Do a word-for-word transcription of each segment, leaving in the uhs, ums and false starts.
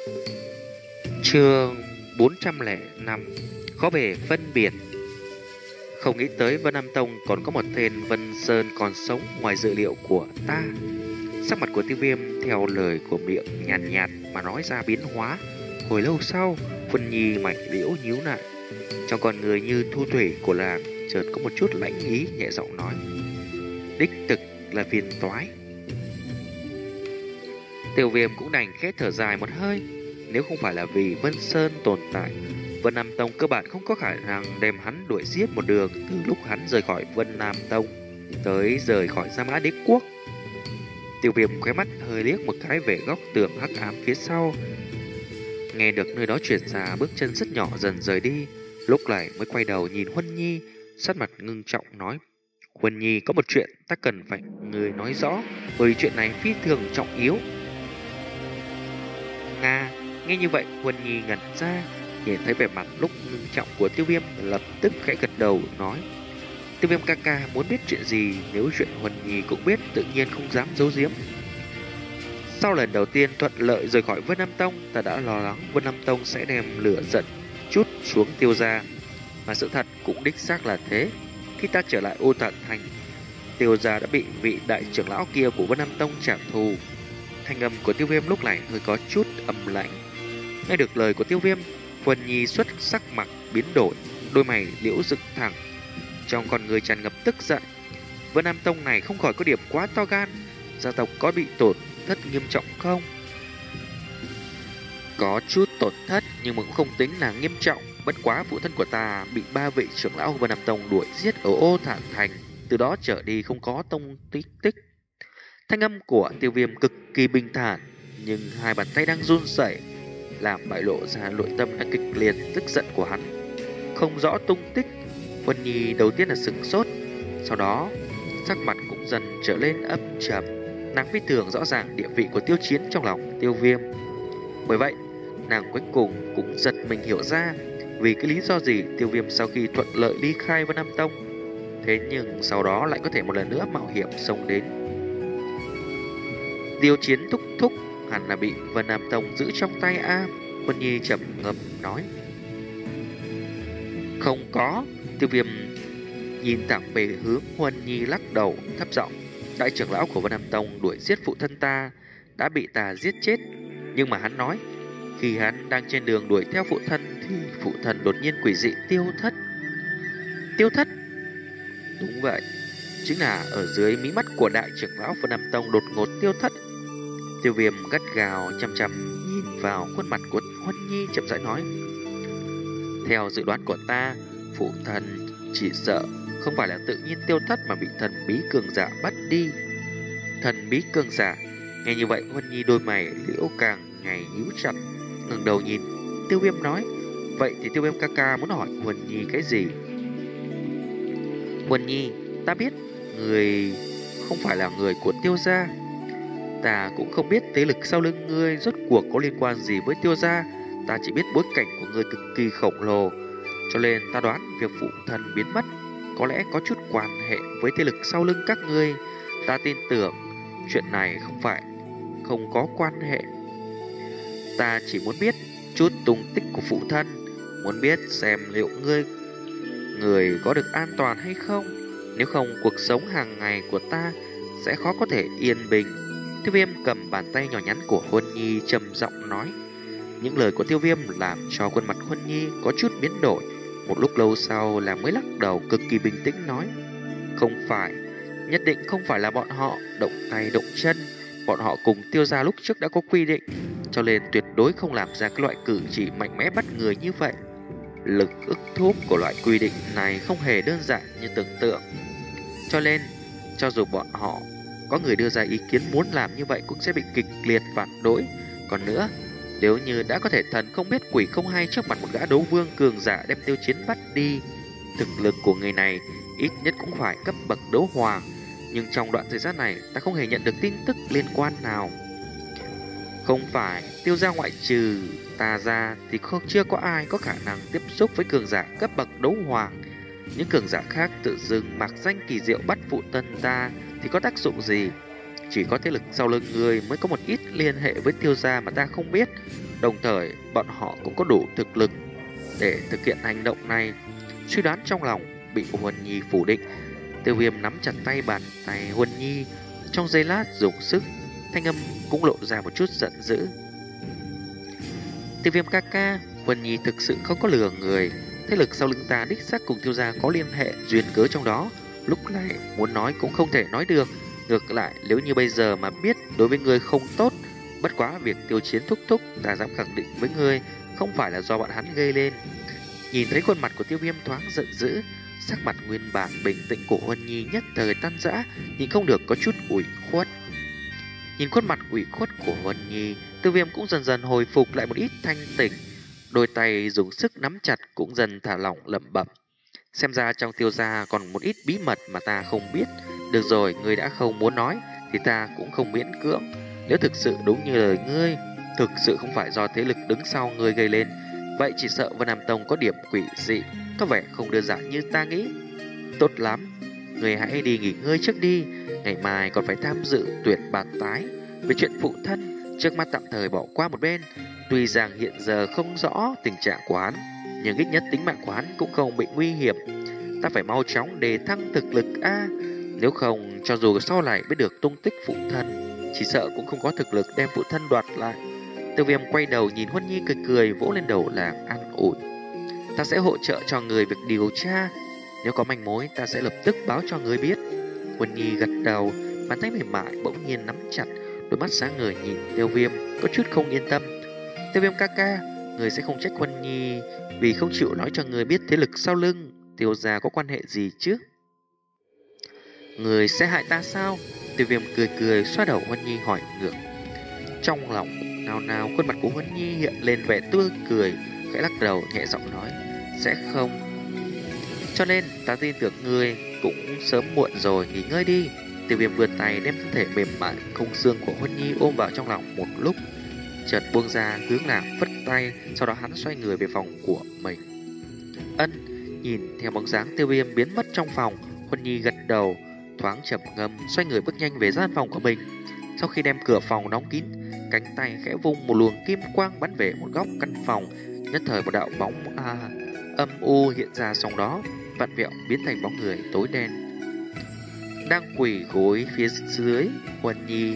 Chương bốn trăm lẻ năm. Khó bề phân biệt. Không nghĩ tới Vân Nam Tông còn có một tên Vân Sơn còn sống ngoài dự liệu của ta. Sắc mặt của Tiêu Viêm theo lời của miệng nhàn nhạt, nhạt mà nói ra biến hóa. Hồi lâu sau, Vân Nhi mảnh liễu nhíu lại. Trong con người như thu thủy của làng chợt có một chút lãnh ý, nhẹ giọng nói: đích thực là phiền toái. Tiêu Viêm cũng đành khẽ thở dài một hơi. Nếu không phải là vì Vân Sơn tồn tại, Vân Nam Tông cơ bản không có khả năng đem hắn đuổi giết một đường từ lúc hắn rời khỏi Vân Nam Tông tới rời khỏi Gia Mã Đế Quốc. Tiêu Viêm khóe mắt hơi liếc một cái về góc tường hắc ám phía sau, nghe được nơi đó truyền ra bước chân rất nhỏ dần rời đi. Lúc này mới quay đầu nhìn Huân Nhi, sắc mặt ngưng trọng nói: Huân Nhi, có một chuyện ta cần phải người nói rõ, bởi chuyện này phi thường trọng yếu. Nga, nghe như vậy, Huân Nhi ngẩn ra, nhìn thấy vẻ mặt lúc ngưng trọng của Tiêu Viêm, lập tức khẽ gật đầu nói: Tiêu Viêm ca ca muốn biết chuyện gì? Nếu chuyện Huân Nhi cũng biết, tự nhiên không dám giấu giếm. Sau lần đầu tiên thuận lợi rời khỏi Vân Nam Tông, ta đã lo lắng Vân Nam Tông sẽ đem lửa giận chút xuống Tiêu gia, mà sự thật cũng đích xác là thế. Khi ta trở lại Ô Tản Thành, Tiêu gia đã bị vị đại trưởng lão kia của Vân Nam Tông trả thù. Thanh âm của Tiêu Viêm lúc này hơi có chút âm lạnh. Nghe được lời của Tiêu Viêm, Huân Nhi xuất sắc mặt biến đổi, đôi mày liễu dựng thẳng, trong con người tràn ngập tức giận. Vân Nam Tông này không khỏi có điểm quá to gan, gia tộc có bị tổn thất nghiêm trọng không? Có chút tổn thất nhưng mà cũng không tính là nghiêm trọng. Bất quá phụ thân của ta bị ba vị trưởng lão Vân Nam Tông đuổi giết ở Ô Thản Thành, từ đó trở đi không có tông tích tích. Thanh âm của Tiêu Viêm cực kỳ bình thản, nhưng hai bàn tay đang run rẩy, làm bại lộ ra nội tâm đang kịch liệt tức giận của hắn. Không rõ tung tích, Huân Nhi đầu tiên là sửng sốt, sau đó sắc mặt cũng dần trở lên âm trầm. Nàng phi thường rõ ràng địa vị của Tiêu Chiến trong lòng Tiêu Viêm. Bởi vậy, nàng cuối cùng cũng giật mình hiểu ra vì cái lý do gì Tiêu Viêm sau khi thuận lợi ly khai Vân Nam Tông, thế nhưng sau đó lại có thể một lần nữa mạo hiểm xông đến. Tiêu Chiến thúc thúc hẳn là bị Vân Nam Tông giữ trong tay a. Huân Nhi trầm ngâm nói. Không có. Tiêu Viêm nhìn thẳng về hướng Huân Nhi, lắc đầu thấp giọng: đại trưởng lão của Vân Nam Tông đuổi giết phụ thân ta, đã bị ta giết chết. Nhưng mà hắn nói, khi hắn đang trên đường đuổi theo phụ thân thì phụ thân đột nhiên quỷ dị tiêu thất. Tiêu thất? Đúng vậy, chính là ở dưới mí mắt của đại trưởng lão Vân Nam Tông đột ngột tiêu thất. Tiêu Viêm gắt gào chăm chăm nhìn vào khuôn mặt của Huân Nhi, chậm rãi nói: theo dự đoán của ta, phụ thân chỉ sợ không phải là tự nhiên tiêu thất mà bị thần bí cường giả bắt đi. Thần bí cường giả? Nghe như vậy, Huân Nhi đôi mày liễu càng ngày nhíu chặt, ngẩng đầu nhìn Tiêu Viêm nói: vậy thì Tiêu Viêm ca ca muốn hỏi Huân Nhi cái gì? Huân Nhi, ta biết người không phải là người của Tiêu gia, ta cũng không biết thế lực sau lưng ngươi rốt cuộc có liên quan gì với Tiêu gia. Ta chỉ biết bối cảnh của ngươi cực kỳ khổng lồ, cho nên ta đoán việc phụ thân biến mất có lẽ có chút quan hệ với thế lực sau lưng các ngươi. Ta tin tưởng chuyện này không phải không có quan hệ. Ta chỉ muốn biết chút tung tích của phụ thân, muốn biết xem liệu ngươi người có được an toàn hay không. Nếu không, cuộc sống hàng ngày của ta sẽ khó có thể yên bình. Tiêu Viêm cầm bàn tay nhỏ nhắn của Huân Nhi trầm giọng nói. Những lời của Tiêu Viêm làm cho khuôn mặt Huân Nhi có chút biến đổi. Một lúc lâu sau là mới lắc đầu cực kỳ bình tĩnh nói: không phải, nhất định không phải là bọn họ động tay động chân. Bọn họ cùng Tiêu gia lúc trước đã có quy định, cho nên tuyệt đối không làm ra cái loại cử chỉ mạnh mẽ bắt người như vậy. Lực ức thúc của loại quy định này không hề đơn giản như tưởng tượng, cho nên cho dù bọn họ có người đưa ra ý kiến muốn làm như vậy cũng sẽ bị kịch liệt phản đối. Còn nữa, nếu như đã có thể thần không biết quỷ không hay trước mặt một gã đấu vương cường giả đem Tiêu Chiến bắt đi, thực lực của người này ít nhất cũng phải cấp bậc đấu hoàng. Nhưng trong đoạn thời gian này ta không hề nhận được tin tức liên quan nào. Không phải, Tiêu gia ngoại trừ ta ra thì không chưa có ai có khả năng tiếp xúc với cường giả cấp bậc đấu hoàng. Những cường giả khác tự dưng mặc danh kỳ diệu bắt phụ thân ta thì có tác dụng gì? Chỉ có thế lực sau lưng người mới có một ít liên hệ với Tiêu gia mà ta không biết. Đồng thời bọn họ cũng có đủ thực lực để thực hiện hành động này. Suy đoán trong lòng bị Huân Nhi phủ định. Tiêu Viêm nắm chặt tay bàn tay Huân Nhi, trong giây lát dùng sức, thanh âm cũng lộ ra một chút giận dữ. Tiêu Viêm ca ca, Huân Nhi thực sự không có lừa người. Thế lực sau lưng ta đích xác cùng Tiêu gia có liên hệ duyên cớ trong đó. Lúc này muốn nói cũng không thể nói được. Ngược lại, nếu như bây giờ mà biết đối với người không tốt, bất quá việc Tiêu Chiến thúc thúc, ta dám khẳng định với người không phải là do bọn hắn gây lên. Nhìn thấy khuôn mặt của Tiêu Viêm thoáng giận dữ, sắc mặt nguyên bản bình tĩnh của Huân Nhi nhất thời tan rã, nhìn không được có chút ủy khuất. Nhìn khuôn mặt ủy khuất của Huân Nhi, Tiêu Viêm cũng dần dần hồi phục lại một ít thanh tỉnh, đôi tay dùng sức nắm chặt cũng dần thả lỏng lẩm bẩm. Xem ra trong Tiêu gia còn một ít bí mật mà ta không biết. Được rồi, ngươi đã không muốn nói thì ta cũng không miễn cưỡng. Nếu thực sự đúng như lời ngươi, thực sự không phải do thế lực đứng sau ngươi gây lên, vậy chỉ sợ Vân Nam Tông có điểm quỷ dị, có vẻ không đơn giản như ta nghĩ. Tốt lắm, ngươi hãy đi nghỉ ngơi trước đi, ngày mai còn phải tham dự tuyển bạt tái. Về chuyện phụ thân, trước mắt tạm thời bỏ qua một bên. Tuy rằng hiện giờ không rõ tình trạng của hắn, nhưng ít nhất tính mạng của hắn cũng không bị nguy hiểm. Ta phải mau chóng đề thăng thực lực a, nếu không cho dù sau này biết được tung tích phụ thân, chỉ sợ cũng không có thực lực đem phụ thân đoạt lại. Tiêu Viêm quay đầu nhìn Huân Nhi cười cười, vỗ lên đầu làm an ủi. Ta sẽ hỗ trợ cho người việc điều tra, nếu có manh mối ta sẽ lập tức báo cho người biết. Huân Nhi gật đầu, bàn tay mềm mại bỗng nhiên nắm chặt, đôi mắt sáng ngời nhìn Tiêu Viêm, có chút không yên tâm. Tiêu Viêm ca ca, người sẽ không trách Huân Nhi vì không chịu nói cho người biết thế lực sau lưng Tiêu gia có quan hệ gì chứ? Người sẽ hại ta sao? Tiêu Viêm cười cười xoa đầu Huân Nhi hỏi ngược. Trong lòng nào nào khuôn mặt của Huân Nhi hiện lên vẻ tươi cười, khẽ lắc đầu nhẹ giọng nói, sẽ không. Cho nên ta tin tưởng người cũng sớm muộn rồi, nghỉ ngơi đi. Tiêu Viêm vươn tay đem thân thể mềm mại không xương của Huân Nhi ôm vào trong lòng một lúc, chợt buông ra hướng nàng phất tay, sau đó hắn xoay người về phòng của mình. Ân, nhìn theo bóng dáng Tiêu Viêm biến mất trong phòng, Huân Nhi gật đầu, thoáng trầm ngâm, xoay người bước nhanh về gian phòng của mình. Sau khi đem cửa phòng đóng kín, cánh tay khẽ vung một luồng kim quang bắn về một góc căn phòng, nhất thời một đạo bóng à, âm u hiện ra trong đó, vặn vẹo biến thành bóng người tối đen đang quỳ gối phía dưới. Huân Nhi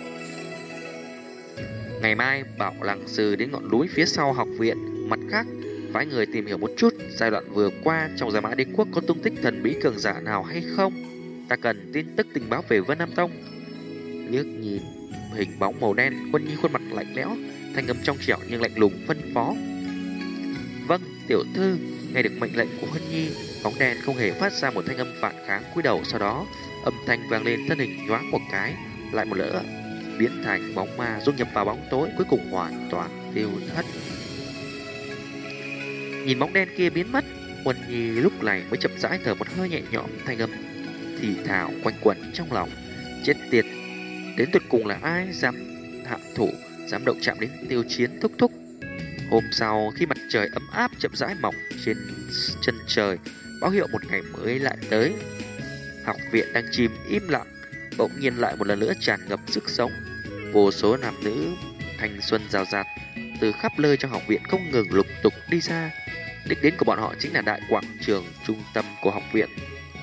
ngày mai bảo Lăng Sư đến ngọn núi phía sau học viện, mặt khác phái người tìm hiểu một chút giai đoạn vừa qua trong Gia Mã Đế Quốc có tung tích thần bí cường giả nào hay không. Ta cần tin tức tình báo về Vân Nam Tông. Liếc nhìn hình bóng màu đen, Huân Nhi khuôn mặt lạnh lẽo, thanh âm trong trẻo nhưng lạnh lùng phân phó. Vâng, tiểu thư. Nghe được mệnh lệnh của Huân Nhi, bóng đen không hề phát ra một thanh âm phản kháng, cúi đầu, sau đó âm thanh vang lên, thân hình nhoáng một cái, lại một lỡ biến thành bóng ma dung nhập vào bóng tối, cuối cùng hoàn toàn tiêu thất. Nhìn bóng đen kia biến mất, Huân Nhi lúc này mới chậm rãi thở một hơi nhẹ nhõm, thanh âm thì thào quanh quẩn trong lòng. Chết tiệt, đến tuyệt cùng là ai dám hạ thủ, dám động chạm đến Tiêu Chiến thúc thúc. Hôm sau, khi mặt trời ấm áp chậm rãi mọc trên chân trời, báo hiệu một ngày mới lại tới. Học viện đang chìm im lặng, bỗng nhiên lại một lần nữa tràn ngập sức sống. Vô số nam nữ thanh xuân rào rạt từ khắp nơi trong học viện không ngừng lục tục đi ra. Đích đến của bọn họ chính là đại quảng trường trung tâm của học viện.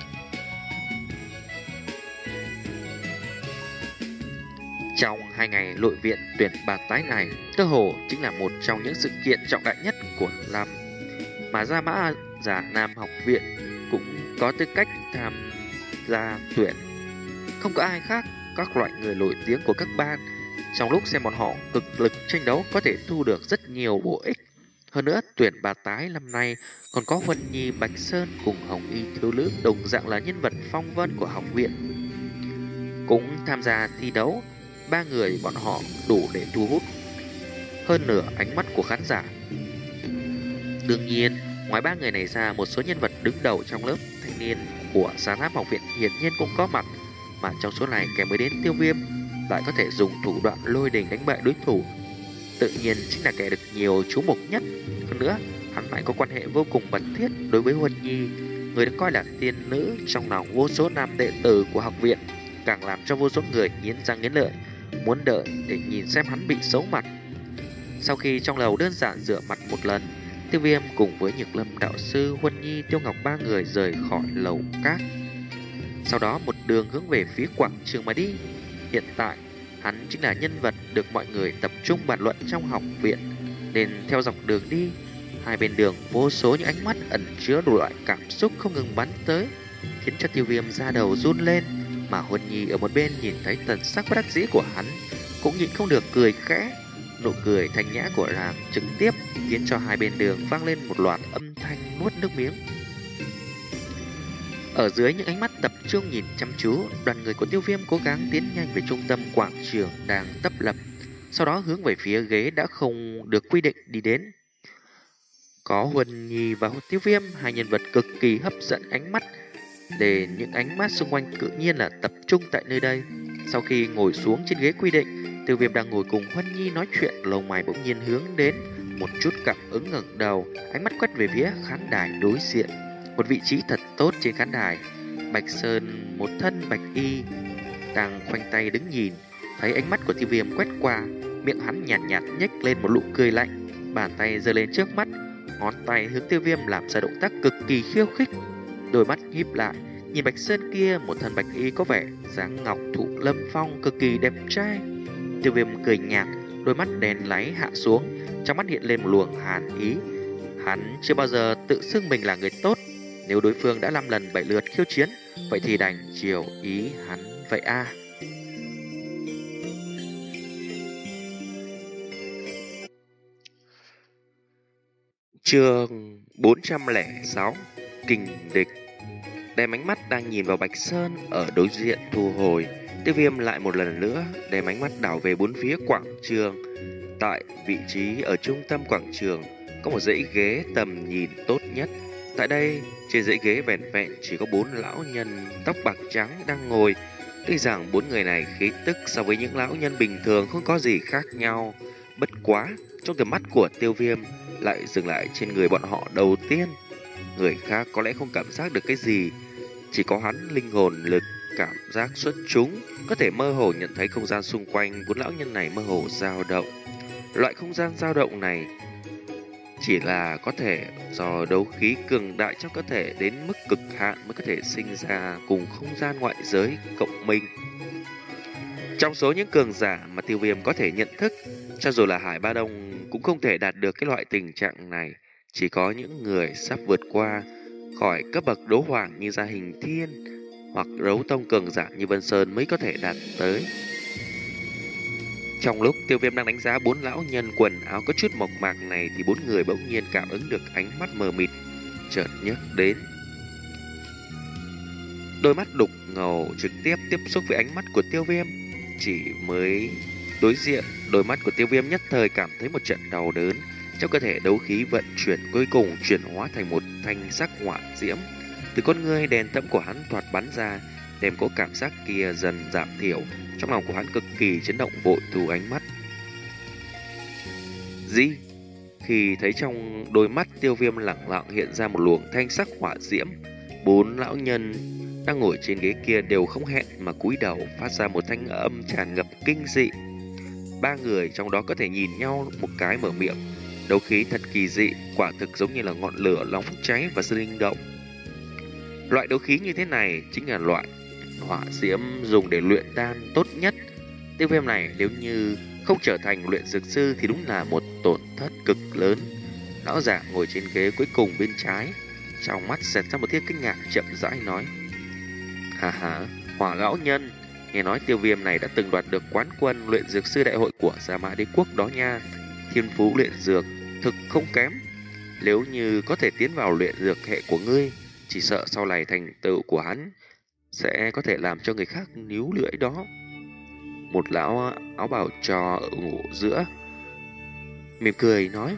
Trong hai ngày nội viện tuyển bạt tái này, cơ hồ chính là một trong những sự kiện trọng đại nhất của năm, mà Gia Mã Giả Nam học viện cũng có tư cách tham gia tuyển. Không có ai khác, các loại người nổi tiếng của các ban, trong lúc xem bọn họ cực lực tranh đấu có thể thu được rất nhiều bổ ích. Hơn nữa, tuyển bạt tái năm nay còn có Huân Nhi, Bạch Sơn cùng Hồng Y thiếu nữ đồng dạng là nhân vật phong vân của học viện cũng tham gia thi đấu. Ba người bọn họ đủ để thu hút hơn nửa ánh mắt của khán giả. Đương nhiên, ngoài ba người này ra, một số nhân vật đứng đầu trong lớp thanh niên của Gia Tháp học viện hiển nhiên cũng có mặt, mà trong số này kẻ mới đến Tiêu Viêm lại có thể dùng thủ đoạn lôi đình đánh bại đối thủ, tự nhiên chính là kẻ được nhiều chú mục nhất. Hơn nữa, hắn lại có quan hệ vô cùng mật thiết đối với Huân Nhi, người được coi là tiên nữ trong lòng vô số nam đệ tử của học viện. càng làm cho vô số người nghiến răng nghiến lợi, muốn đợi để nhìn xem hắn bị xấu mặt. Sau khi trong lầu đơn giản rửa mặt một lần, Tiêu Viêm cùng với Nhược Lâm đạo sư, Huân Nhi, Tiêu Ngọc ba người rời khỏi lầu cát. Sau đó một đường hướng về phía quảng trường mà đi. Hiện tại, hắn chính là nhân vật được mọi người tập trung bàn luận trong học viện. Nên theo dọc đường đi, hai bên đường vô số những ánh mắt ẩn chứa đủ loại cảm xúc không ngừng bắn tới, khiến cho Tiêu Viêm da đầu run lên. Mà Huân Nhi ở một bên nhìn thấy tần sắc bất đắc dĩ của hắn, cũng nhịn không được cười khẽ. Nụ cười thanh nhã của nàng trực tiếp khiến cho hai bên đường vang lên một loạt âm thanh nuốt nước miếng. Ở dưới những ánh mắt tập trung nhìn chăm chú, đoàn người của Tiêu Viêm cố gắng tiến nhanh về trung tâm quảng trường đang tấp lập, sau đó hướng về phía ghế đã không được quy định đi đến. Có Huân Nhi và Tiêu Viêm, hai nhân vật cực kỳ hấp dẫn ánh mắt, để những ánh mắt xung quanh tự nhiên là tập trung tại nơi đây. Sau khi ngồi xuống trên ghế quy định, Tiêu Viêm đang ngồi cùng Huân Nhi nói chuyện, lông mày bỗng nhiên hướng đến một chút cảm ứng, ngẩng đầu, ánh mắt quét về phía khán đài đối diện. Một vị trí thật tốt trên khán đài, Bạch Sơn một thân bạch y đang khoanh tay đứng nhìn. Thấy ánh mắt của Tiêu Viêm quét qua, miệng hắn nhàn nhạt, nhạt nhếch lên một nụ cười lạnh, bàn tay giơ lên trước mắt, ngón tay hướng Tiêu Viêm làm ra động tác cực kỳ khiêu khích. Đôi mắt híp lại, nhìn Bạch Sơn kia, một thân bạch y có vẻ dáng ngọc thụ lâm phong, cực kỳ đẹp trai. Tiêu Viêm cười nhạt, đôi mắt đen láy hạ xuống, trong mắt hiện lên một luồng hàn ý. Hắn chưa bao giờ tự xưng mình là người tốt. Nếu đối phương đã năm lần bảy lượt khiêu chiến, vậy thì đành chiều ý hắn vậy a. À. Chương bốn trăm lẻ sáu, Kình địch. Đem ánh mắt đang nhìn vào Bạch Sơn ở đối diện thu hồi, Tiêu Viêm lại một lần nữa đem ánh mắt đảo về bốn phía quảng trường. Tại vị trí ở trung tâm quảng trường có một dãy ghế tầm nhìn tốt nhất. Tại đây, trên dãy ghế vẻn vẹn chỉ có bốn lão nhân tóc bạc trắng đang ngồi. Tuy rằng bốn người này khí tức so với những lão nhân bình thường không có gì khác nhau, bất quá trong tầm mắt của Tiêu Viêm lại dừng lại trên người bọn họ đầu tiên. Người khác có lẽ không cảm giác được cái gì, chỉ có hắn linh hồn lực cảm giác xuất chúng, có thể mơ hồ nhận thấy không gian xung quanh bốn lão nhân này mơ hồ dao động. Loại không gian dao động này chỉ là có thể do đấu khí cường đại trong cơ thể đến mức cực hạn mới có thể sinh ra cùng không gian ngoại giới cộng minh. Trong số những cường giả mà Tiêu Viêm có thể nhận thức, cho dù là Hải Ba Đông cũng không thể đạt được cái loại tình trạng này. Chỉ có những người sắp vượt qua khỏi cấp bậc đấu hoàng như Gia Hình Thiên hoặc đấu tông cường giả như Vân Sơn mới có thể đạt tới. Trong lúc Tiêu Viêm đang đánh giá bốn lão nhân quần áo có chút mộc mạc này, thì bốn người bỗng nhiên cảm ứng được ánh mắt mờ mịt chợt nhấc đến. Đôi mắt đục ngầu trực tiếp tiếp xúc với ánh mắt của Tiêu Viêm. Chỉ mới đối diện, đôi mắt của Tiêu Viêm nhất thời cảm thấy một trận đau đớn. Trong cơ thể đấu khí vận chuyển cuối cùng chuyển hóa thành một thanh sắc hỏa diễm. Từ con ngươi đèn thẫm của hắn thoạt bắn ra, đem cố cảm giác kia dần giảm thiểu. Trong lòng của hắn cực kỳ chấn động, vội thu ánh mắt. Gì? Khi thấy trong đôi mắt Tiêu Viêm lặng lặng hiện ra một luồng thanh sắc hỏa diễm, bốn lão nhân đang ngồi trên ghế kia đều không hẹn mà cúi đầu, phát ra một thanh âm tràn ngập kinh dị. Ba người trong đó có thể nhìn nhau một cái mở miệng. Đấu khí thật kỳ dị, quả thực giống như là ngọn lửa nóng cháy và sinh động. Loại đấu khí như thế này chính là loại hỏa diễm dùng để luyện đan tốt nhất. Tiêu Viêm này nếu như không trở thành luyện dược sư thì đúng là một tổn thất cực lớn. Lão giả ngồi trên ghế cuối cùng bên trái, trong mắt xẹt ra một tia kinh ngạc, chậm rãi nói: Hà hà, Hỏa lão nhân, nghe nói Tiêu Viêm này đã từng đoạt được quán quân luyện dược sư đại hội của Gia Mã Đế quốc đó nha. Thiên phú luyện dược thực không kém. Nếu như có thể tiến vào luyện dược hệ của ngươi, chỉ sợ sau này thành tựu của hắn sẽ có thể làm cho người khác níu lưỡi đó. Một lão áo bào trò ở ngủ giữa mỉm cười nói: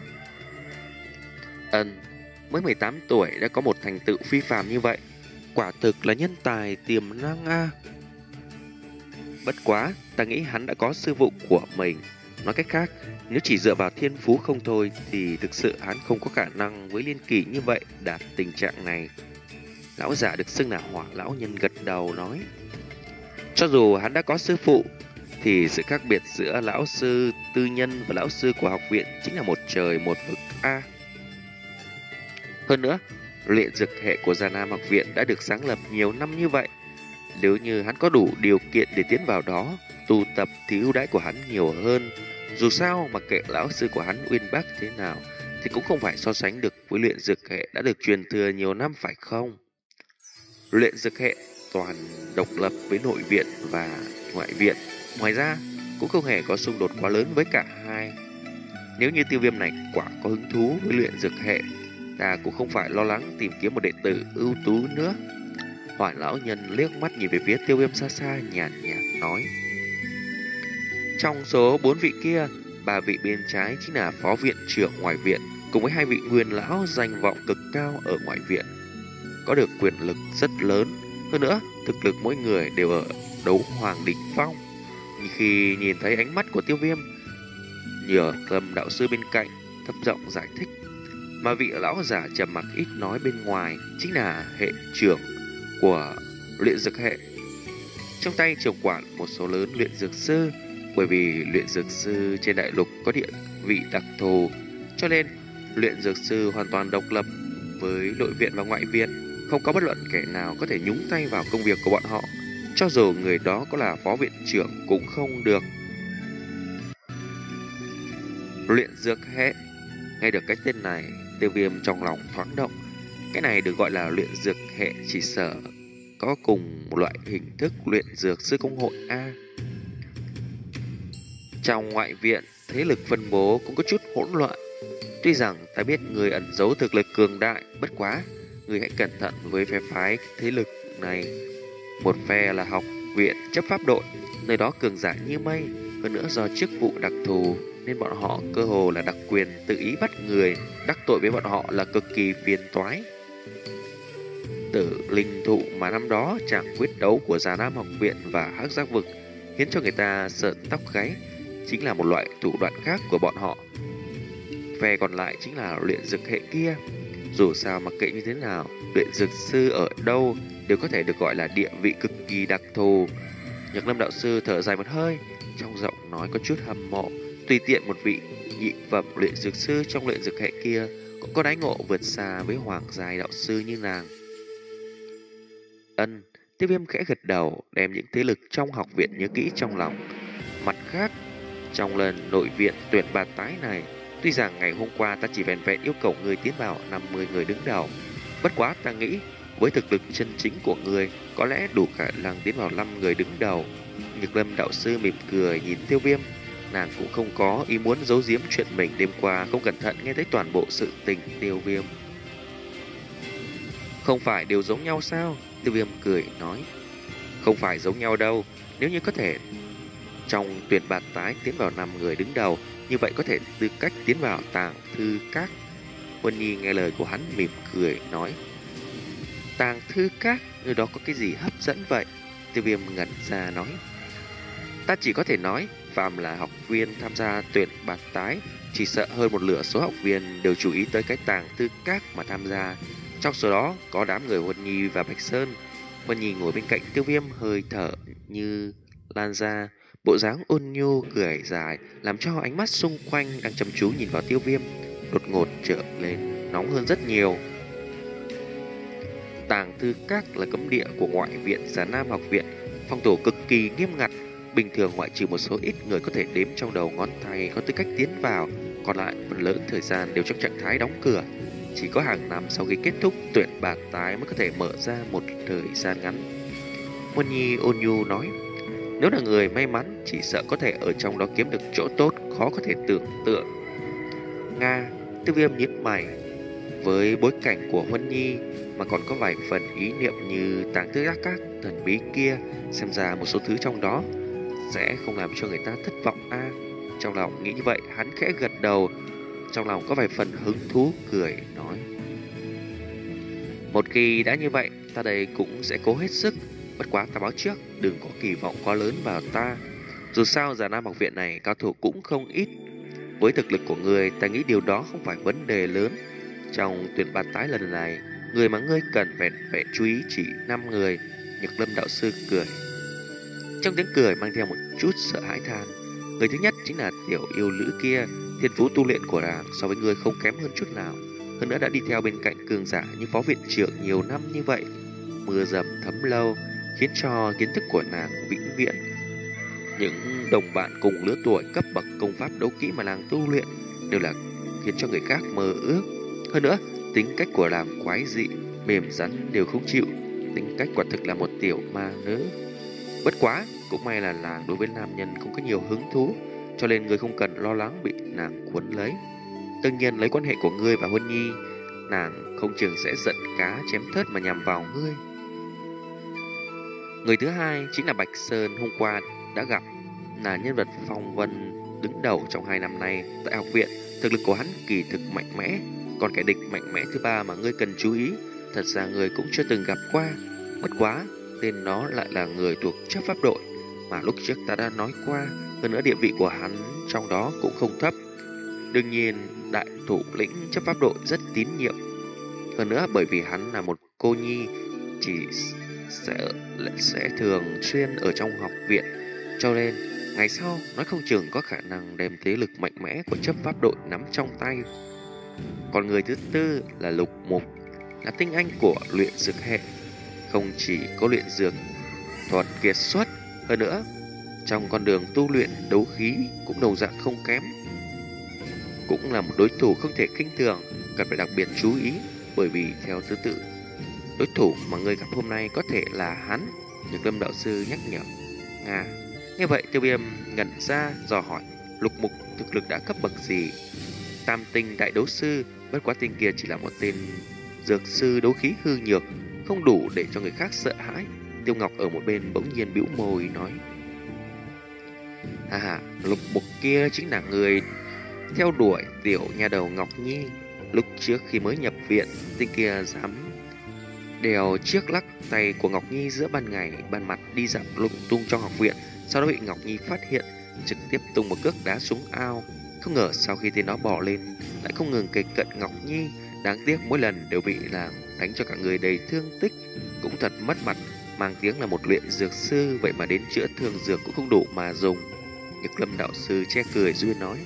Ân, mới mười tám tuổi đã có một thành tựu phi phàm như vậy, quả thực là nhân tài tiềm năng a. Bất quá, ta nghĩ hắn đã có sư phụ của mình. Nói cách khác, nếu chỉ dựa vào thiên phú không thôi thì thực sự hắn không có khả năng với liên kỳ như vậy đạt tình trạng này. Lão giả được xưng là Hỏa lão nhân gật đầu nói: Cho dù hắn đã có sư phụ, thì sự khác biệt giữa lão sư tư nhân và lão sư của học viện chính là một trời một vực A. Hơn nữa, luyện dược hệ của Già Nam học viện đã được sáng lập nhiều năm như vậy. Nếu như hắn có đủ điều kiện để tiến vào đó, tu tập thì ưu đãi của hắn nhiều hơn. Dù sao mà kệ lão sư của hắn uyên bác thế nào, thì cũng không phải so sánh được với luyện dược hệ đã được truyền thừa nhiều năm phải không? Luyện dược hệ toàn độc lập với nội viện và ngoại viện. Ngoài ra, cũng không hề có xung đột quá lớn với cả hai. Nếu như Tiêu Viêm này quả có hứng thú với luyện dược hệ, ta cũng không phải lo lắng tìm kiếm một đệ tử ưu tú nữa. Hỏa lão nhân liếc mắt nhìn về phía Tiêu Viêm xa xa, nhàn nhạt nói: trong số bốn vị kia, ba vị bên trái chính là phó viện trưởng ngoại viện, cùng với hai vị nguyên lão danh vọng cực cao ở ngoại viện, có được quyền lực rất lớn. Hơn nữa, thực lực mỗi người đều ở đấu hoàng đỉnh phong. Khi nhìn thấy ánh mắt của Tiêu Viêm, nhờ Lâm đạo sư bên cạnh thấp giọng giải thích, mà vị lão giả trầm mặc ít nói bên ngoài chính là hệ trưởng của luyện dược hệ, trong tay trưởng quản một số lớn luyện dược sư. Bởi vì luyện dược sư trên đại lục có địa vị đặc thù, cho nên luyện dược sư hoàn toàn độc lập với nội viện và ngoại viện, không có bất luận kẻ nào có thể nhúng tay vào công việc của bọn họ, cho dù người đó có là phó viện trưởng cũng không được. Luyện dược hệ. Nghe được cái tên này, Tiêu Viêm trong lòng thoáng động. Cái này được gọi là luyện dược hệ, chỉ sợ có cùng một loại hình thức luyện dược sư công hội A. Trong ngoại viện, thế lực phân bố cũng có chút hỗn loạn. Tuy rằng ta biết người ẩn giấu thực lực cường đại, bất quá người hãy cẩn thận với phe phái thế lực này. Một phe là học viện chấp pháp đội, nơi đó cường giả như mây, hơn nữa do chức vụ đặc thù nên bọn họ cơ hồ là đặc quyền tự ý bắt người, đắc tội với bọn họ là cực kỳ phiền toái. Tử linh thụ mà năm đó chàng quyết đấu của Già Nam học viện và Hắc Giác vực khiến cho người ta sợn tóc gáy, chính là một loại thủ đoạn khác của bọn họ. Phe còn lại chính là luyện dược hệ kia. Dù sao mặc kệ như thế nào, luyện dược sư ở đâu đều có thể được gọi là địa vị cực kỳ đặc thù. Nhật Lâm đạo sư thở dài một hơi, trong giọng nói có chút hâm mộ. Tùy tiện một vị nhị phẩm luyện dược sư trong luyện dược hệ kia cũng có đãi ngộ vượt xa với hoàng giai đạo sư như nàng. Ân, Tiêu Viêm khẽ gật đầu, đem những thế lực trong học viện nhớ kỹ trong lòng. Mặt khác, trong lần nội viện tuyển bà tái này, tuy rằng ngày hôm qua ta chỉ vẹn vẹn yêu cầu người tiến vào năm mươi người đứng đầu, bất quá ta nghĩ với thực lực chân chính của người có lẽ đủ khả năng tiến vào năm người đứng đầu. Nhược Lâm đạo sư mỉm cười nhìn Tiêu Viêm, nàng cũng không có ý muốn giấu giếm chuyện mình đêm qua không cẩn thận nghe thấy toàn bộ sự tình. Tiêu Viêm: không phải đều giống nhau sao? Tiêu Viêm cười nói: không phải giống nhau đâu, nếu như có thể trong tuyển bạt tái tiến vào năm người đứng đầu, như vậy có thể tư cách tiến vào tàng thư các. Huân Nhi nghe lời của hắn mỉm cười nói: tàng thư các, nơi đó có cái gì hấp dẫn vậy? Tiêu Viêm ngẩn ra nói: ta chỉ có thể nói, phàm là học viên tham gia tuyển bạt tái, chỉ sợ hơn một nửa số học viên đều chú ý tới cái tàng thư các mà tham gia. Trong số đó có đám người Huân Nhi và Bạch Sơn. Huân Nhi ngồi bên cạnh Tiêu Viêm, hơi thở như lan ra, bộ dáng ôn nhu cười dài, làm cho ánh mắt xung quanh đang chăm chú nhìn vào Tiêu Viêm đột ngột trở lên nóng hơn rất nhiều. Tàng thư các là cấm địa của ngoại viện Già Nam học viện, phong tổ cực kỳ nghiêm ngặt. Bình thường ngoại trừ một số ít người có thể đếm trong đầu ngón tay có tư cách tiến vào, còn lại phần lớn thời gian đều trong trạng thái đóng cửa. Chỉ có hàng năm sau khi kết thúc tuyển bạt tái mới có thể mở ra một thời gian ngắn. Huân Nhi ôn nhu nói: nếu là người may mắn, chỉ sợ có thể ở trong đó kiếm được chỗ tốt khó có thể tưởng tượng. Nga. Tiêu Viêm nhíu mày. Với bối cảnh của Huân Nhi mà còn có vài phần ý niệm như tàng thư các thần bí kia, xem ra một số thứ trong đó sẽ không làm cho người ta thất vọng a. À, trong lòng nghĩ như vậy, hắn khẽ gật đầu, trong lòng có vài phần hứng thú, cười nói: một khi đã như vậy, ta đây cũng sẽ cố hết sức. Bất quá ta báo trước, đừng có kỳ vọng quá lớn vào ta. Dù sao Già Nam học viện này cao thủ cũng không ít. Với thực lực của người, ta nghĩ điều đó không phải vấn đề lớn. Trong tuyển bạt tái lần này, người mà ngươi cần vẹn vẹn chú ý chỉ năm người. Nhật Lâm đạo sư cười: Trong tiếng cười mang theo một chút sợ hãi than. Người thứ nhất chính là tiểu yêu nữ kia. Thiên phú tu luyện của nàng so với người không kém hơn chút nào. Hơn nữa đã đi theo bên cạnh cường giả như phó viện trưởng nhiều năm như vậy. Mưa dầm thấm lâu khiến cho kiến thức của nàng vĩnh viễn. Những đồng bạn cùng lứa tuổi cấp bậc công pháp đấu kỹ mà nàng tu luyện đều là khiến cho người khác mơ ước. Hơn nữa, tính cách của nàng quái dị, mềm rắn đều không chịu. Tính cách quả thực là một tiểu ma nữ. Bất quá, cũng may là nàng đối với nam nhân không có nhiều hứng thú, cho nên người không cần lo lắng bị nàng cuốn lấy. Đương nhiên lấy quan hệ của ngươi và Huân Nhi, nàng không chừng sẽ giận cá chém thớt mà nhằm vào ngươi. Người thứ hai chính là Bạch Sơn, hôm qua đã gặp, là nhân vật phong vân đứng đầu trong hai năm nay tại học viện. Thực lực của hắn kỳ thực mạnh mẽ. Còn kẻ địch mạnh mẽ thứ ba mà ngươi cần chú ý, thật ra ngươi cũng chưa từng gặp qua. Bất quá, tên nó lại là người thuộc chấp pháp đội mà lúc trước ta đã nói qua. Hơn nữa địa vị của hắn trong đó cũng không thấp. Đương nhiên, đại thủ lĩnh chấp pháp đội rất tín nhiệm. Hơn nữa bởi vì hắn là một cô nhi, chỉ sẽ, sẽ thường xuyên ở trong học viện, cho nên ngày sau nói không chừng có khả năng đem thế lực mạnh mẽ của chấp pháp đội nắm trong tay. Còn người thứ tư là Lục Mục, là tinh anh của luyện dược hệ. Không chỉ có luyện dược thuật kiệt xuất, hơn nữa trong con đường tu luyện đấu khí cũng đồng dạng không kém. Cũng là một đối thủ không thể khinh thường, cần phải đặc biệt chú ý. Bởi vì theo thứ tự, đối thủ mà người gặp hôm nay có thể là hắn. Nhược Lâm đạo sư nhắc nhở. Nga, như vậy Tiêu Viêm ngẩn ra dò hỏi Lục Mục thực lực đã cấp bậc gì? Tam tinh đại đấu sư, bất quá tên kia chỉ là một tên dược sư đấu khí hư nhược, không đủ để cho người khác sợ hãi. Tiêu Ngọc ở một bên bỗng nhiên bĩu môi nói. À, Lục Mục kia chính là người theo đuổi tiểu nhà đầu Ngọc Nhi. Lúc trước khi mới nhập viện, tên kia dám đèo chiếc lắc tay của Ngọc Nhi giữa ban ngày ban mặt đi dạo lung tung trong học viện. Sau đó bị Ngọc Nhi phát hiện, trực tiếp tung một cước đá xuống ao. Không ngờ sau khi tên nó bỏ lên lại không ngừng kề cận Ngọc Nhi. Đáng tiếc mỗi lần đều bị làng đánh cho cả người đầy thương tích, cũng thật mất mặt. Mang tiếng là một luyện dược sư, vậy mà đến chữa thương dược cũng không đủ mà dùng. Nhược Lâm đạo sư che cười duyên nói.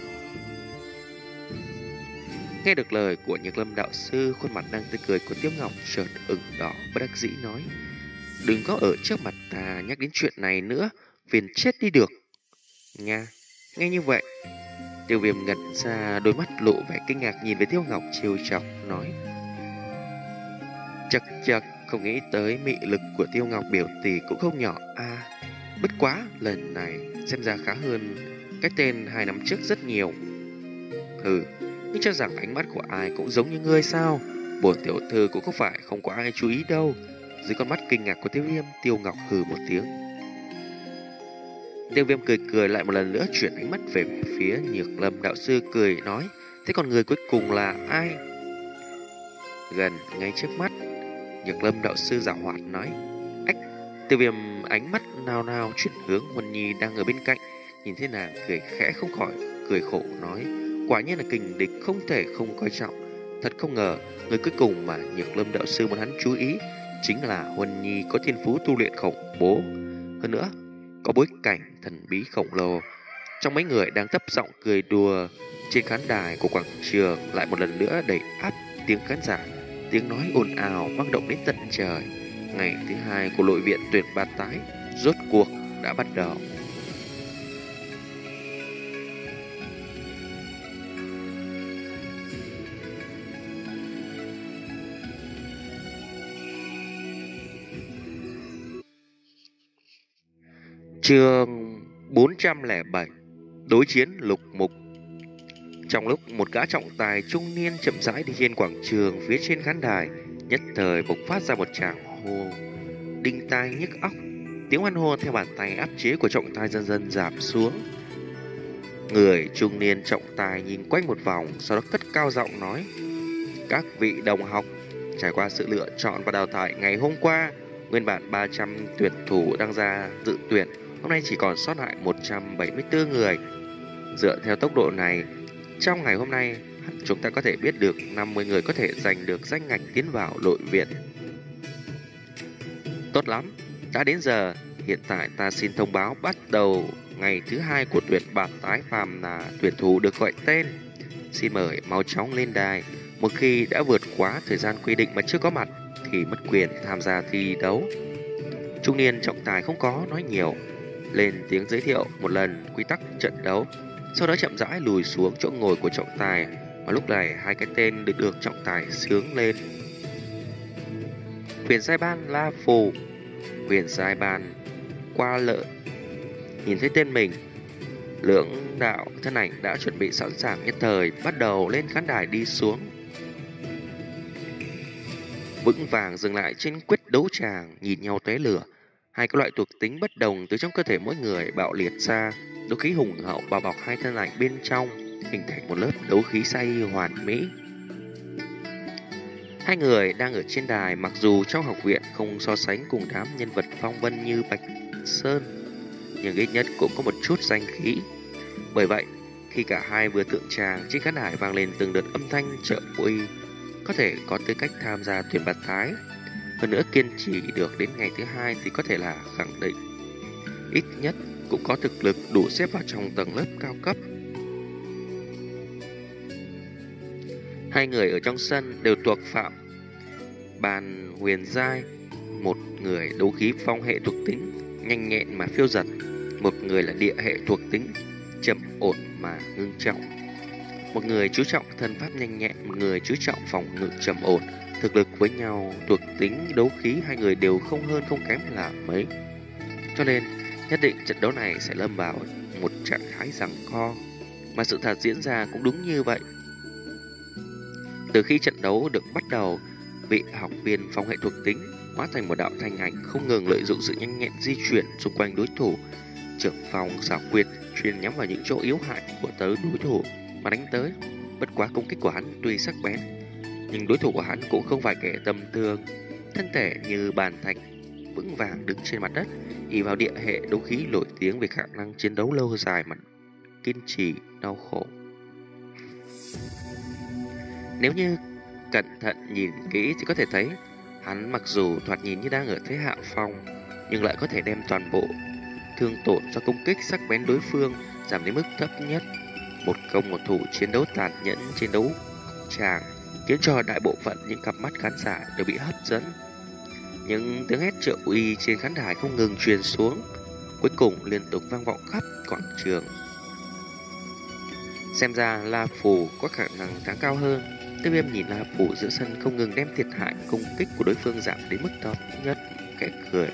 Nghe được lời của Nhược Lâm đạo sư, khuôn mặt đang tươi cười của Tiêu Ngọc chợt ửng đỏ, bất đắc dĩ nói. Đừng có ở trước mặt ta nhắc đến chuyện này nữa, phiền chết đi được. Nha, nghe như vậy, Tiêu Viêm ngẩn ra, đôi mắt lộ vẻ kinh ngạc nhìn về Tiêu Ngọc trêu chọc nói. Chật chật, không nghĩ tới mị lực của Tiêu Ngọc biểu tỷ cũng không nhỏ a. À, bất quá, lần này xem ra khá hơn cái tên hai năm trước rất nhiều. Hừ, nhưng cho rằng ánh mắt của ai cũng giống như ngươi sao? Bổn tiểu thư cũng không phải không có ai chú ý đâu. Dưới con mắt kinh ngạc của Tiêu Viêm, Tiêu Ngọc hừ một tiếng. Tiêu Viêm cười cười lại một lần nữa chuyển ánh mắt về phía Nhược Lâm đạo sư cười nói. Thế còn người cuối cùng là ai? Gần ngay trước mắt, Nhược Lâm đạo sư giảo hoạt nói. Ách, Tiêu Viêm ánh mắt nào nào chuyển hướng Huân Nhi đang ở bên cạnh. Nhìn thấy nàng cười khẽ không khỏi cười khổ nói. Quả nhiên là kình địch không thể không coi trọng. Thật không ngờ, người cuối cùng mà Nhược Lâm đạo sư muốn hắn chú ý chính là Huân Nhi có thiên phú tu luyện khủng bố. Hơn nữa, có bối cảnh thần bí khổng lồ. Trong mấy người đang thấp giọng cười đùa, trên khán đài của quảng trường lại một lần nữa đẩy áp tiếng khán giả. Tiếng nói ồn ào vang động đến tận trời. Ngày thứ hai của nội viện tuyển bát tái rốt cuộc đã bắt đầu. Chương bốn trăm lẻ bảy. Đối chiến Lục Mục. Trong lúc một gã trọng tài trung niên chậm rãi đi trên quảng trường phía trên khán đài, nhất thời bộc phát ra một tràng hô đinh tai nhức óc. Tiếng hoan hô theo bàn tay áp chế của trọng tài dần dần giảm xuống. Người trung niên trọng tài nhìn quanh một vòng, sau đó cất cao giọng nói. Các vị đồng học, trải qua sự lựa chọn và đào thải ngày hôm qua, nguyên bản ba trăm tuyển thủ đang ra dự tuyển, hôm nay chỉ còn sót lại một trăm bảy mươi tư người. Dựa theo tốc độ này, trong ngày hôm nay, chúng ta có thể biết được năm mươi người có thể giành được danh ngạch tiến vào nội viện. Tốt lắm, đã đến giờ, Hiện tại ta xin thông báo bắt đầu ngày thứ hai của tuyển bạt tái phàm là tuyển thủ được gọi tên. Xin mời mau chóng lên đài. Một khi đã vượt quá thời gian quy định mà chưa có mặt thì mất quyền tham gia thi đấu. Trung niên trọng tài không có nói nhiều, lên tiếng giới thiệu một lần quy tắc trận đấu, sau đó chậm rãi lùi xuống chỗ ngồi của trọng tài. Mà lúc này hai cái tên được được trọng tài xướng lên. Huyền giai ban La Phù, huyền giai ban Qua Lợi. Nhìn thấy tên mình, lưỡng đạo thân ảnh đã chuẩn bị sẵn sàng, nhất thời bắt đầu lên khán đài đi xuống. Vững vàng dừng lại trên quyết đấu tràng, nhìn nhau tóe lửa. Hai cái loại thuộc tính bất đồng từ trong cơ thể mỗi người bạo liệt ra, đấu khí hùng hậu bao bọc hai thân ảnh bên trong, hình thành một lớp đấu khí say hoàn mỹ. Hai người đang ở trên đài, mặc dù trong học viện không so sánh cùng đám nhân vật phong vân như Bạch Sơn, nhưng ít nhất cũng có một chút danh khí. Bởi vậy, khi cả hai vừa thượng tràng, trên khán đài vang lên từng đợt âm thanh trợ uy, có thể có tư cách tham gia tuyển bạt tái. Hơn nữa kiên trì được đến ngày thứ hai thì có thể là khẳng định ít nhất cũng có thực lực đủ xếp vào trong tầng lớp cao cấp. Hai người ở trong sân đều thuộc phạm bàn huyền giai, một người đấu khí phong hệ thuộc tính nhanh nhẹn mà phiêu dật, một người là địa hệ thuộc tính trầm ổn mà ngưng trọng. Một người chú trọng thân pháp nhanh nhẹn, một người chú trọng phòng ngự trầm ổn. Thực lực với nhau, thuộc tính đấu khí hai người đều không hơn không kém là mấy. Cho nên nhất định trận đấu này sẽ lâm vào một trạng thái giằng co. Mà sự thật diễn ra cũng đúng như vậy. Từ khi trận đấu được bắt đầu, vị học viên phong hệ thuộc tính hóa thành một đạo thanh ảnh, không ngừng lợi dụng sự nhanh nhẹn di chuyển xung quanh đối thủ, trưởng phòng xảo quyệt chuyên nhắm vào những chỗ yếu hại của tới đối thủ mà đánh tới. Bất quá công kích của hắn tuy sắc bén, nhưng đối thủ của hắn cũng không phải kẻ tầm thường. Thân thể như bàn thạch, vững vàng đứng trên mặt đất, ỷ vào địa hệ đấu khí nổi tiếng về khả năng chiến đấu lâu dài mà kiên trì đau khổ. Nếu như cẩn thận nhìn kỹ thì có thể thấy hắn mặc dù thoạt nhìn như đang ở thế hạ phong, nhưng lại có thể đem toàn bộ thương tổn do công kích sắc bén đối phương giảm đến mức thấp nhất. Một công một thủ chiến đấu tàn nhẫn trên đấu tràng khiến cho đại bộ phận những cặp mắt khán giả đều bị hấp dẫn. Những tiếng hét trợ uy trên khán đài không ngừng truyền xuống, cuối cùng liên tục vang vọng khắp quảng trường. Xem ra La Phù có khả năng thắng cao hơn. Tiêu Viêm nhìn La Phù giữa sân không ngừng đem thiệt hại công kích của đối phương giảm đến mức thấp nhất, kẻ cười.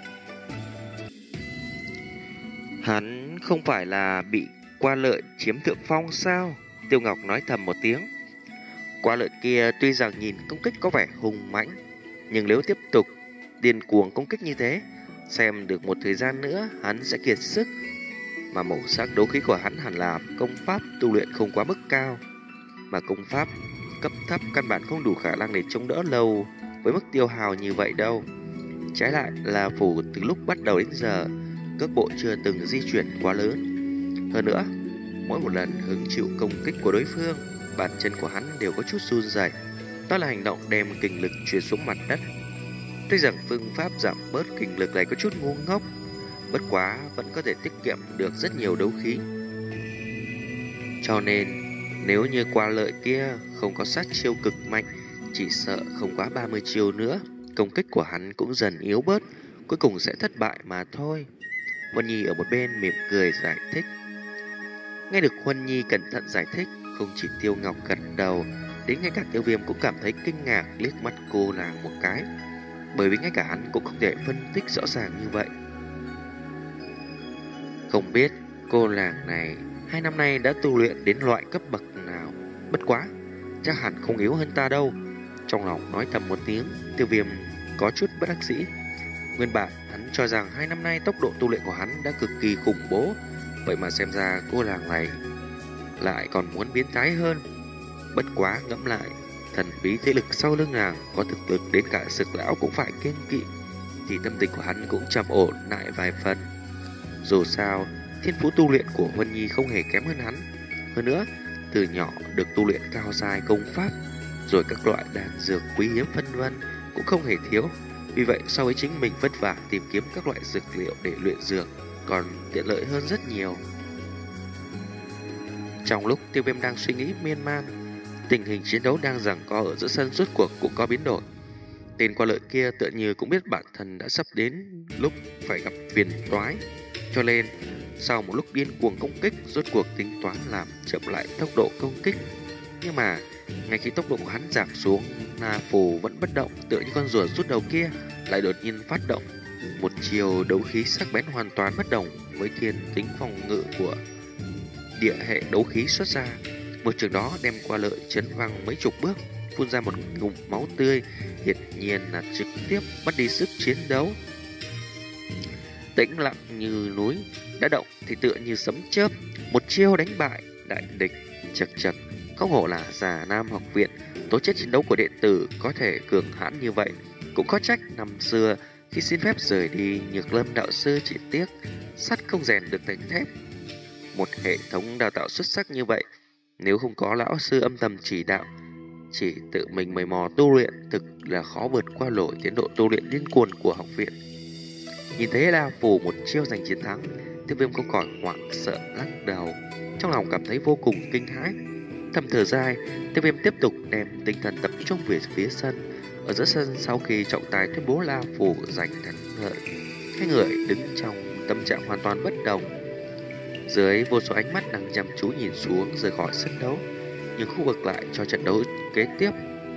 Hắn không phải là bị Qua Lợi chiếm thượng phong sao? Tiêu Ngọc nói thầm một tiếng. Qua Lợi kia tuy rằng nhìn công kích có vẻ hùng mãnh, nhưng nếu tiếp tục điên cuồng công kích như thế, xem được một thời gian nữa hắn sẽ kiệt sức. Mà màu sắc đấu khí của hắn hẳn là công pháp tu luyện không quá mức cao, mà công pháp cấp thấp căn bản không đủ khả năng để chống đỡ lâu với mức tiêu hào như vậy đâu. Trái lại là Phù từ lúc bắt đầu đến giờ cước bộ chưa từng di chuyển quá lớn. Hơn nữa, mỗi một lần hứng chịu công kích của đối phương, bàn chân của hắn đều có chút run rẩy. Đó là hành động đem kình lực truyền xuống mặt đất. Tuy rằng phương pháp giảm bớt kình lực này có chút ngu ngốc, bất quá vẫn có thể tiết kiệm được rất nhiều đấu khí. Cho nên nếu như Qua Lợi kia không có sát chiêu cực mạnh, chỉ sợ không quá ba mươi chiêu nữa, công kích của hắn cũng dần yếu bớt, cuối cùng sẽ thất bại mà thôi. Huân Nhi ở một bên mỉm cười giải thích. Nghe được Huân Nhi cẩn thận giải thích, không chỉ Tiêu Ngọc gật đầu, đến ngay cả Tiêu Viêm cũng cảm thấy kinh ngạc, liếc mắt cô nàng một cái, bởi vì ngay cả hắn cũng không thể phân tích rõ ràng như vậy. Không biết cô nàng này hai năm nay đã tu luyện đến loại cấp bậc nào, bất quá chắc hẳn không yếu hơn ta đâu. Trong lòng nói thầm một tiếng, Tiêu Viêm có chút bất đắc dĩ. Nguyên bản hắn cho rằng hai năm nay tốc độ tu luyện của hắn đã cực kỳ khủng bố, vậy mà xem ra cô nàng này lại còn muốn biến thái hơn. Bất quá ngẫm lại, thần bí thế lực sau lưng nàng có thực lực đến cả Sực lão cũng phải kiêng kỵ, thì tâm tình của hắn cũng trầm ổn lại vài phần. Dù sao, thiên phú tu luyện của Huân Nhi không hề kém hơn hắn. Hơn nữa, từ nhỏ được tu luyện cao giai công pháp, rồi các loại đan dược quý hiếm phân vân cũng không hề thiếu. Vì vậy so với chính mình vất vả tìm kiếm các loại dược liệu để luyện dược còn tiện lợi hơn rất nhiều. Trong lúc Tiêu Viêm đang suy nghĩ miên man, tình hình chiến đấu đang giằng co ở giữa sân rốt cuộc cũng có biến đổi. Tên qua lợi kia tựa như cũng biết bản thân đã sắp đến lúc phải gặp phiền toái, cho nên sau một lúc điên cuồng công kích, rốt cuộc tính toán làm chậm lại tốc độ công kích. Nhưng mà ngay khi tốc độ của hắn giảm xuống, Na Phù vẫn bất động, tựa như con rùa rút đầu kia lại đột nhiên phát động một chiều đấu khí sắc bén hoàn toàn bất đồng với thiên tính phòng ngự của địa hệ đấu khí xuất ra. Một trường đó đem qua lợi chấn văng mấy chục bước, phun ra một ngụm máu tươi, hiển nhiên là trực tiếp mất đi sức chiến đấu. Tĩnh lặng như núi, đã động thì tựa như sấm chớp, một chiêu đánh bại đại địch. Chật chật, không hổ là Già Nam học viện, tố chất chiến đấu của đệ tử có thể cường hãn như vậy. Cũng có trách năm xưa khi xin phép rời đi, Nhược Lâm đạo sư chỉ tiếc sắt không rèn được thành thép. Một hệ thống đào tạo xuất sắc như vậy, nếu không có lão sư âm thầm chỉ đạo, chỉ tự mình mày mò tu luyện, thực là khó vượt qua nổi tiến độ tu luyện điên cuồng của học viện. Nhìn thấy La Phù một chiêu giành chiến thắng, Tiêu Viêm không khỏi hoảng sợ lắc đầu, trong lòng cảm thấy vô cùng kinh hãi. Thầm thở dài, Tiêu Viêm tiếp tục đem tinh thần tập trung về phía sân. Ở giữa sân, sau khi trọng tài tuyên bố La Phù giành thắng lợi, hai người đứng trong tâm trạng hoàn toàn bất đồng. Dưới vô số ánh mắt đang chăm chú nhìn xuống rời khỏi sân đấu, nhưng khu vực lại cho trận đấu kế tiếp.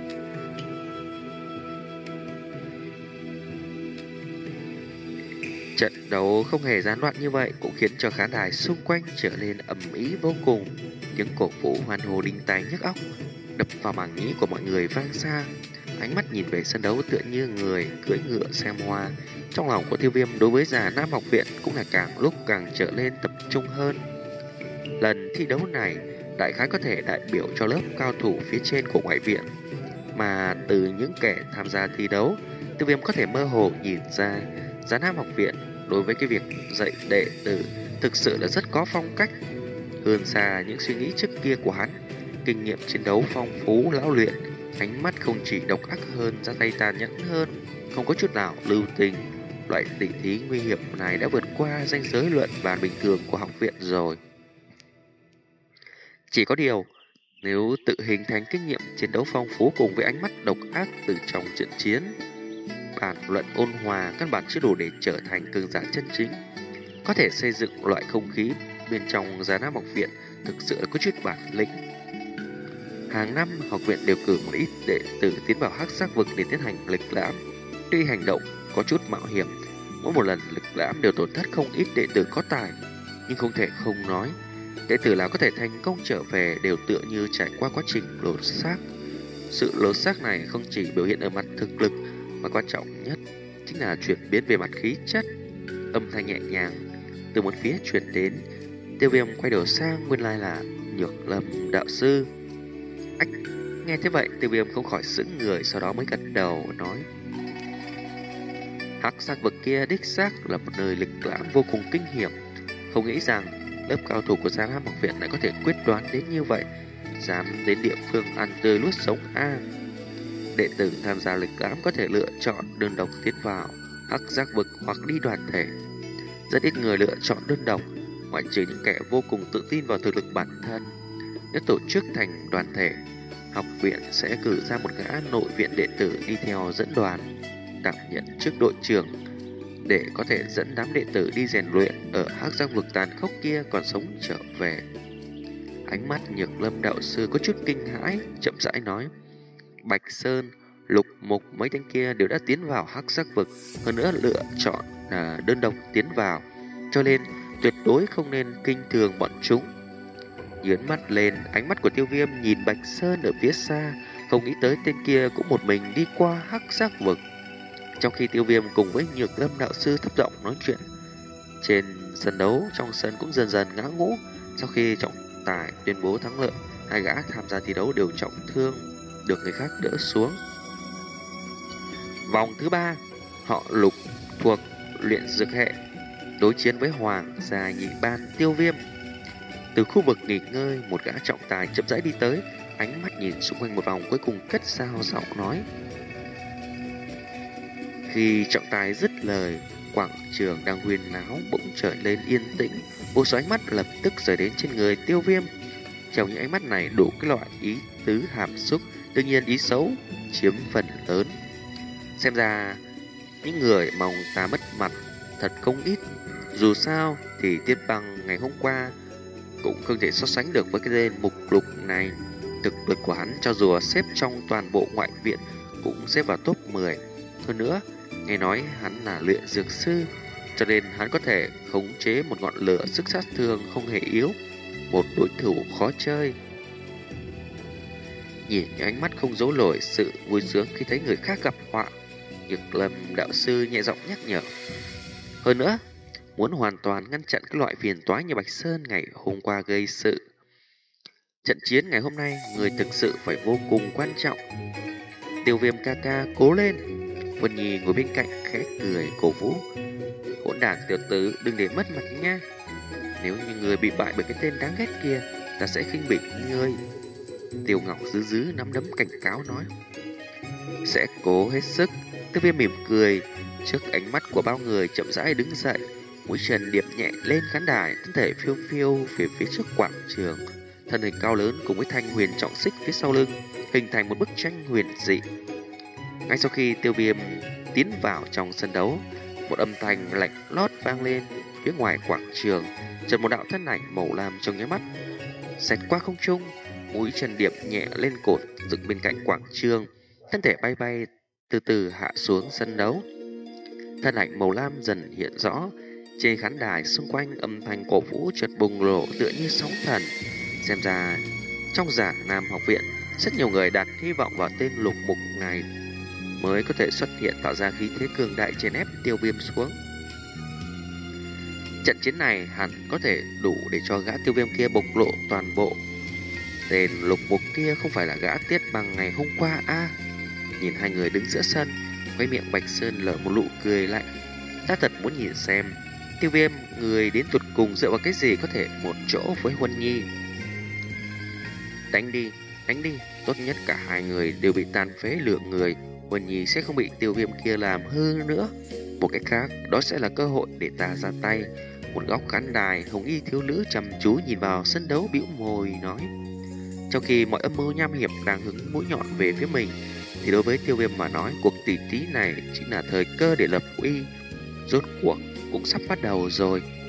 Trận đấu không hề gián đoạn như vậy cũng khiến cho khán đài xung quanh trở nên ầm ĩ vô cùng. Tiếng cổ vũ hoan hô đinh tai nhức óc đập vào màng nhĩ của mọi người vang xa. Ánh mắt nhìn về sân đấu tựa như người cưỡi ngựa xem hoa. Trong lòng của Tiêu Viêm đối với Già Nam học viện cũng là càng lúc càng trở lên tập trung hơn. Lần thi đấu này đại khái có thể đại biểu cho lớp cao thủ phía trên của ngoại viện, mà từ những kẻ tham gia thi đấu, Tiêu Viêm có thể mơ hồ nhìn ra Già Nam học viện đối với cái việc dạy đệ tử thực sự là rất có phong cách, hơn xa những suy nghĩ trước kia của hắn. Kinh nghiệm chiến đấu phong phú lão luyện, ánh mắt không chỉ độc ác hơn, ra tay tàn nhẫn hơn, không có chút nào lưu tình. Loại tỷ thí nguy hiểm này đã vượt qua ranh giới luận bàn bình thường của học viện rồi. Chỉ có điều, nếu tự hình thành kinh nghiệm chiến đấu phong phú cùng với ánh mắt độc ác từ trong trận chiến, bản luận ôn hòa căn bản chưa đủ để trở thành cường giả chân chính. Có thể xây dựng loại không khí bên trong Già Nam học viện thực sự là có chút bản lĩnh. Hàng năm, học viện đều cử một ít đệ tử tiến vào hắc sắc vực để tiến hành lịch lãm. Tuy hành động có chút mạo hiểm, mỗi một lần lịch lãm đều tổn thất không ít đệ tử có tài, nhưng không thể không nói, đệ tử nào có thể thành công trở về đều tựa như trải qua quá trình lột xác. Sự lột xác này không chỉ biểu hiện ở mặt thực lực, mà quan trọng nhất chính là chuyển biến về mặt khí chất. Âm thanh nhẹ nhàng từ một phía truyền đến, Tiêu Viêm quay đầu sang, nguyên lai là Nhược Lâm đạo sư. Ách, nghe thế vậy Tiêu Viêm không khỏi sững người, sau đó mới gật đầu nói: hắc sắc vực kia đích xác là một nơi lịch lãm vô cùng kinh hiểm. Không nghĩ rằng lớp cao thủ của Già Nam học viện lại có thể quyết đoán đến như vậy, dám đến địa phương ăn tươi nuốt sống a. Đệ tử tham gia lịch lãm có thể lựa chọn đơn độc tiến vào hắc giác vực hoặc đi đoàn thể. Rất ít người lựa chọn đơn độc, ngoại trừ những kẻ vô cùng tự tin vào thực lực bản thân. Nếu tổ chức thành đoàn thể, học viện sẽ cử ra một gã nội viện đệ tử đi theo dẫn đoàn, đảm nhận chức đội trưởng, để có thể dẫn đám đệ tử đi rèn luyện ở hắc giác vực tàn khốc kia còn sống trở về. Ánh mắt Nhược Lâm đạo sư có chút kinh hãi, chậm rãi nói: Bạch Sơn, Lục Mục mấy tên kia đều đã tiến vào hắc giác vực, hơn nữa lựa chọn là đơn độc tiến vào, cho nên tuyệt đối không nên kinh thường bọn chúng. Nhướng mắt lên, ánh mắt của Tiêu Viêm nhìn Bạch Sơn ở phía xa, không nghĩ tới tên kia cũng một mình đi qua hắc giác vực. Trong khi Tiêu Viêm cùng với Nhược Lâm đạo sư thấp giọng nói chuyện, trên sân đấu trong sân cũng dần dần ngã ngũ. Sau khi trọng tài tuyên bố thắng lợi, hai gã tham gia thi đấu đều trọng thương, được người khác đỡ xuống. Vòng thứ ba, họ Lục thuộc luyện dược hệ đối chiến với Hoàng gia nhị ban Tiêu Viêm. Từ khu vực nghỉ ngơi, một gã trọng tài chậm rãi đi tới, ánh mắt nhìn xung quanh một vòng, cuối cùng cất sao giọng nói: Khi trọng tài dứt lời, quảng trường đang huyên náo bỗng trở lên yên tĩnh. Vô số ánh mắt lập tức rời đến trên người Tiêu Viêm. Trong những ánh mắt này đủ cái loại ý tứ hàm xúc, đương nhiên ý xấu chiếm phần lớn. Xem ra những người mong ta mất mặt thật không ít. Dù sao thì Tiết Băng ngày hôm qua cũng không thể so sánh được với cái tên mục lục này. Thực lực của hắn cho dù xếp trong toàn bộ ngoại viện cũng xếp vào top mười. Hơn nữa, nghe nói hắn là luyện dược sư, cho nên hắn có thể khống chế một ngọn lửa sức sát thương không hề yếu, một đối thủ khó chơi. Nhìn những ánh mắt không giấu nổi sự vui sướng khi thấy người khác gặp họa, Nhược Lâm đạo sư nhẹ giọng nhắc nhở. Hơn nữa, muốn hoàn toàn ngăn chặn cái loại phiền toái như Bạch Sơn ngày hôm qua gây sự, trận chiến ngày hôm nay người thực sự phải vô cùng quan trọng. Tiêu Viêm ca ca cố lên. Vân Nhi ngồi bên cạnh khẽ cười cổ vũ. Hỗn đản tiểu tử, đừng để mất mặt nha. Nếu như người bị bại bởi cái tên đáng ghét kia, ta sẽ khinh bỉ ngươi. Tiêu Ngọc giữ giữ nắm đấm cảnh cáo nói. Sẽ cố hết sức. Tiêu Viêm mỉm cười trước ánh mắt của bao người, chậm rãi đứng dậy, mũi chân điệp nhẹ lên khán đài, thân thể phiêu phiêu về phía trước quảng trường. Thân hình cao lớn cùng với thanh huyền trọng xích phía sau lưng hình thành một bức tranh huyền dị. Ngay sau khi Tiêu Viêm tiến vào trong sân đấu, một âm thanh lạnh lót vang lên phía ngoài quảng trường. Chợt một đạo thân ảnh màu lam trong nháy mắt xẹt qua không trung, mũi chân điệp nhẹ lên cột dựng bên cạnh quảng trường, thân thể bay bay từ từ hạ xuống sân đấu. Thân ảnh màu lam dần hiện rõ trên khán đài, xung quanh âm thanh cổ vũ chợt bùng nổ tựa như sóng thần. Xem ra trong Giả Nam học viện rất nhiều người đặt hy vọng vào tên Lục Mục này mới có thể xuất hiện, tạo ra khí thế cường đại chèn ép Tiêu Viêm xuống. Trận chiến này hẳn có thể đủ để cho gã Tiêu Viêm kia bộc lộ toàn bộ. Tên Lục Mục kia không phải là gã Tiết Băng ngày hôm qua a? À, nhìn hai người đứng giữa sân, quay miệng Bạch Sơn lở một nụ cười lạnh. Ta thật muốn nhìn xem Tiêu Viêm người đến tuột cùng dựa vào cái gì có thể một chỗ với Huân Nhi. Đánh đi, đánh đi, tốt nhất cả hai người đều bị tàn phế lượng người, Huân Nhi sẽ không bị Tiêu Viêm kia làm hư nữa. Một cách khác, đó sẽ là cơ hội để ta ra tay. Một góc khán đài, hồng y thiếu nữ chăm chú nhìn vào sân đấu bĩu môi nói. Trong khi mọi âm mưu nham hiểm đang hướng mũi nhọn về phía mình, thì đối với Tiêu Viêm mà nói, cuộc tỷ thí này chính là thời cơ để lập uy. Rốt cuộc cũng sắp bắt đầu rồi.